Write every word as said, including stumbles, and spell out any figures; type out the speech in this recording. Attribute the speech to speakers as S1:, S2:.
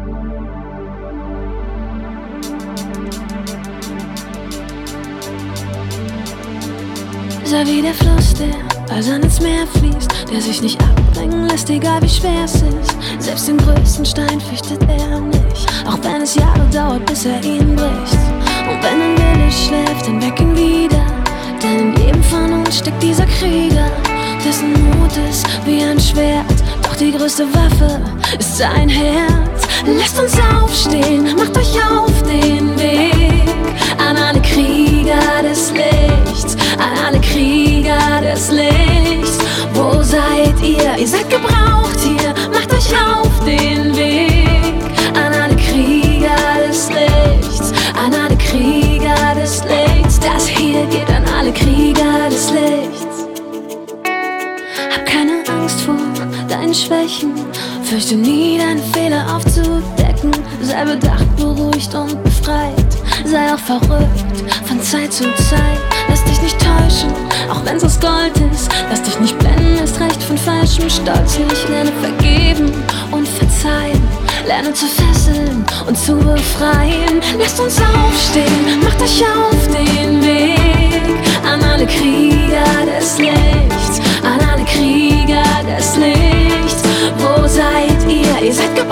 S1: Sei wie der Fluss, der eisern ins Meer fließt, der sich nicht abbringen lässt, egal wie schwer es ist. Selbst den größten Stein fürchtet er nicht, auch wenn es Jahre dauert, bis er ihn bricht. Und wenn ein Wille schläft, dann weck ihn wieder, denn in jedem von uns steckt dieser Krieger, dessen Mut ist wie ein Schwert, doch die größte Waffe ist sein Herz. Lasst uns aufstehen, macht euch auf den Weg an alle Krieger des Lichts, an alle Krieger des Lichts. Wo seid ihr? Ihr seid gebraucht hier, macht euch auf den Weg an alle Krieger des Lichts, an alle Krieger des Lichts. Das hier geht an alle Krieger des Lichts. Hab keine Angst vor deinen Schwächen, fürchte nie deine Fehler aufzudecken. Sei bedacht, beruhigt und befreit, sei auch verrückt von Zeit zu Zeit. Lass dich nicht täuschen, auch wenn's aus Gold ist. Lass dich nicht blenden, erst recht von falschem Stolz. Ich lerne vergeben und verzeihen, lerne zu fesseln und zu befreien. Lasst uns aufstehen, macht euch auf den Weg an alle Krieger des Lichts, an alle Krieger des Lichts. Wo seid ihr? Ihr seid gebraucht